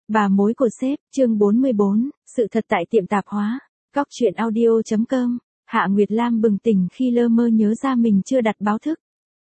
Bà mối của sếp, chương 44, sự thật tại tiệm tạp hóa. Góc chuyện audio.com. Hạ Nguyệt Lam bừng tỉnh khi lơ mơ nhớ ra mình chưa đặt báo thức.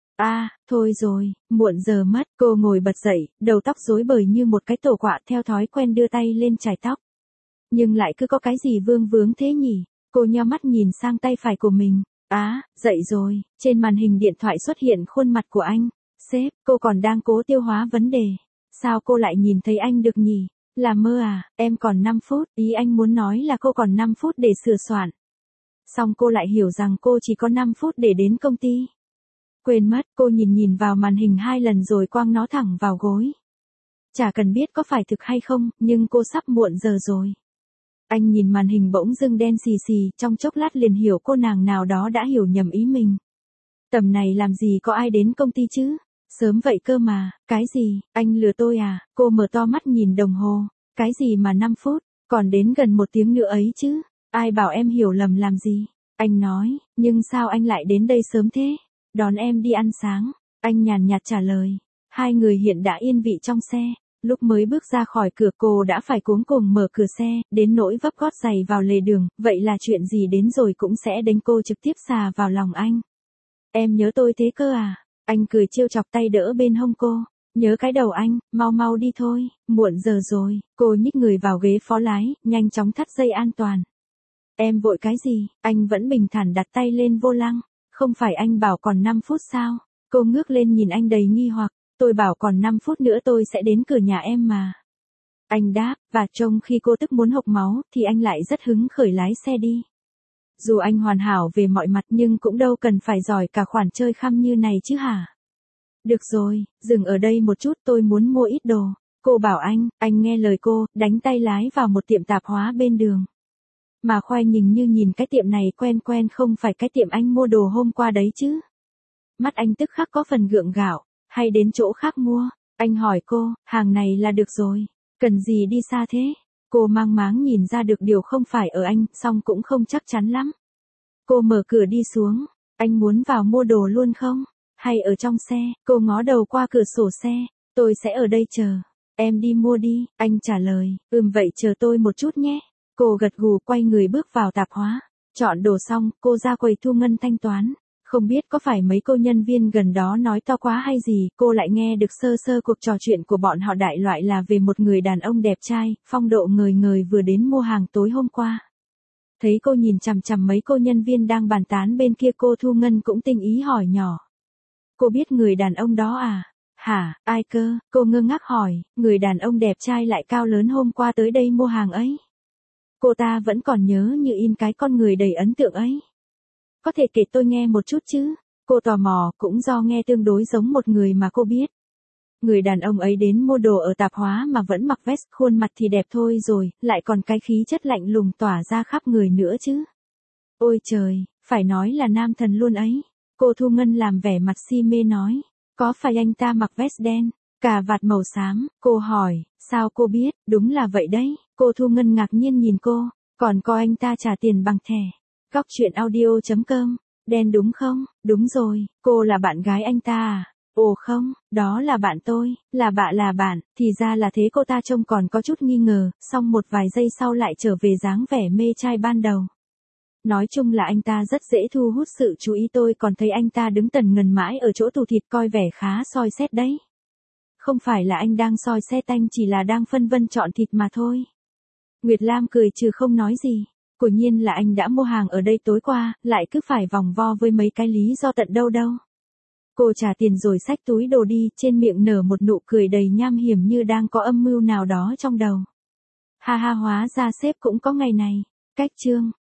Thôi rồi, muộn giờ mất. Cô ngồi bật dậy, đầu tóc rối bời như một cái tổ quạ, theo thói quen đưa tay lên chải tóc. Nhưng lại cứ có cái gì vương vướng thế nhỉ? Cô nheo mắt nhìn sang tay phải của mình. Dậy rồi. Trên màn hình điện thoại xuất hiện khuôn mặt của anh. Sếp, cô còn đang cố tiêu hóa vấn đề. Sao cô lại nhìn thấy anh được nhỉ? Là mơ à? Em còn 5 phút. Ý anh muốn nói là cô còn 5 phút để sửa soạn. Xong cô lại hiểu rằng cô chỉ có 5 phút để đến công ty. Quên mất, cô nhìn vào màn hình 2 lần rồi quăng nó thẳng vào gối. Chả cần biết có phải thực hay không, nhưng cô sắp muộn giờ rồi. Anh nhìn màn hình bỗng dưng đen xì xì, trong chốc lát liền hiểu cô nàng nào đó đã hiểu nhầm ý mình. Tầm này làm gì có ai đến công ty chứ? Sớm vậy cơ mà. Cái gì? Anh lừa tôi à? Cô mở to mắt nhìn đồng hồ. Cái gì mà 5 phút? Còn đến gần 1 tiếng nữa ấy chứ? Ai bảo em hiểu lầm làm gì? Anh nói, nhưng sao anh lại đến đây sớm thế? Đón em đi ăn sáng. Anh nhàn nhạt trả lời. Hai người hiện đã yên vị trong xe. Lúc mới bước ra khỏi cửa cô đã phải cuống cuồng mở cửa xe, đến nỗi vấp gót giày vào lề đường, vậy là chuyện gì đến rồi cũng sẽ đánh cô trực tiếp xà vào lòng anh. Em nhớ tôi thế cơ à? Anh cười trêu chọc, tay đỡ bên hông cô. Nhớ cái đầu anh, mau đi thôi, muộn giờ rồi. Cô nhích người vào ghế phó lái, nhanh chóng thắt dây an toàn. Em vội cái gì? Anh vẫn bình thản đặt tay lên vô lăng. Không phải anh bảo còn 5 phút sao? Cô ngước lên nhìn anh đầy nghi hoặc. Tôi bảo còn 5 phút nữa tôi sẽ đến cửa nhà em mà. Anh đáp, và trông khi cô tức muốn hộc máu, thì anh lại rất hứng khởi lái xe đi. Dù anh hoàn hảo về mọi mặt nhưng cũng đâu cần phải giỏi cả khoản chơi khăm như này chứ hả? Được rồi, dừng ở đây một chút, tôi muốn mua ít đồ. Cô bảo anh nghe lời cô, đánh tay lái vào một tiệm tạp hóa bên đường. Mà khoai nhìn như nhìn cái tiệm này quen không phải cái tiệm anh mua đồ hôm qua đấy chứ. Mắt anh tức khắc có phần gượng gạo, hay đến chỗ khác mua? Anh hỏi cô, hàng này là được rồi, cần gì đi xa thế? Cô mang máng nhìn ra được điều không phải ở anh, song cũng không chắc chắn lắm. Cô mở cửa đi xuống, anh muốn vào mua đồ luôn không? Hay ở trong xe? Cô ngó đầu qua cửa sổ xe, tôi sẽ ở đây chờ. Em đi mua đi, anh trả lời, vậy chờ tôi một chút nhé. Cô gật gù quay người bước vào tạp hóa. Chọn đồ xong, cô ra quầy thu ngân thanh toán. Không biết có phải mấy cô nhân viên gần đó nói to quá hay gì, cô lại nghe được sơ cuộc trò chuyện của bọn họ, đại loại là về một người đàn ông đẹp trai, phong độ ngời ngời vừa đến mua hàng tối hôm qua. Thấy cô nhìn chằm chằm mấy cô nhân viên đang bàn tán bên kia, cô thu ngân cũng tinh ý hỏi nhỏ. Cô biết người đàn ông đó à? Hả, ai cơ? Cô ngơ ngác hỏi, người đàn ông đẹp trai lại cao lớn hôm qua tới đây mua hàng ấy. Cô ta vẫn còn nhớ như in cái con người đầy ấn tượng ấy. Có thể kể tôi nghe một chút chứ? Cô tò mò, cũng do nghe tương đối giống một người mà cô biết. Người đàn ông ấy đến mua đồ ở tạp hóa mà vẫn mặc vest, khuôn mặt thì đẹp thôi rồi, lại còn cái khí chất lạnh lùng tỏa ra khắp người nữa chứ. Ôi trời, phải nói là nam thần luôn ấy. Cô thu ngân làm vẻ mặt si mê nói. Có phải anh ta mặc vest đen, cà vạt màu xám? Cô hỏi, sao cô biết? Đúng là vậy đấy. Cô thu ngân ngạc nhiên nhìn cô, còn có anh ta trả tiền bằng thẻ. Góc chuyện audio.com. Đen đúng không? Đúng rồi, cô là bạn gái anh ta à? Ồ không, đó là bạn tôi, là bạn, thì ra là thế. Cô ta trông còn có chút nghi ngờ, xong một vài giây sau lại trở về dáng vẻ mê trai ban đầu. Nói chung là anh ta rất dễ thu hút sự chú ý, tôi còn thấy anh ta đứng tần ngần mãi ở chỗ tủ thịt coi vẻ khá soi xét đấy. Không phải là anh đang soi xét anh, chỉ là đang phân vân chọn thịt mà thôi. Nguyệt Lam cười trừ không nói gì. Quả nhiên là anh đã mua hàng ở đây tối qua, lại cứ phải vòng vo với mấy cái lý do tận đâu. Cô trả tiền rồi xách túi đồ đi, trên miệng nở một nụ cười đầy nham hiểm như đang có âm mưu nào đó trong đầu. Ha ha, hóa ra sếp cũng có ngày này. Cách chương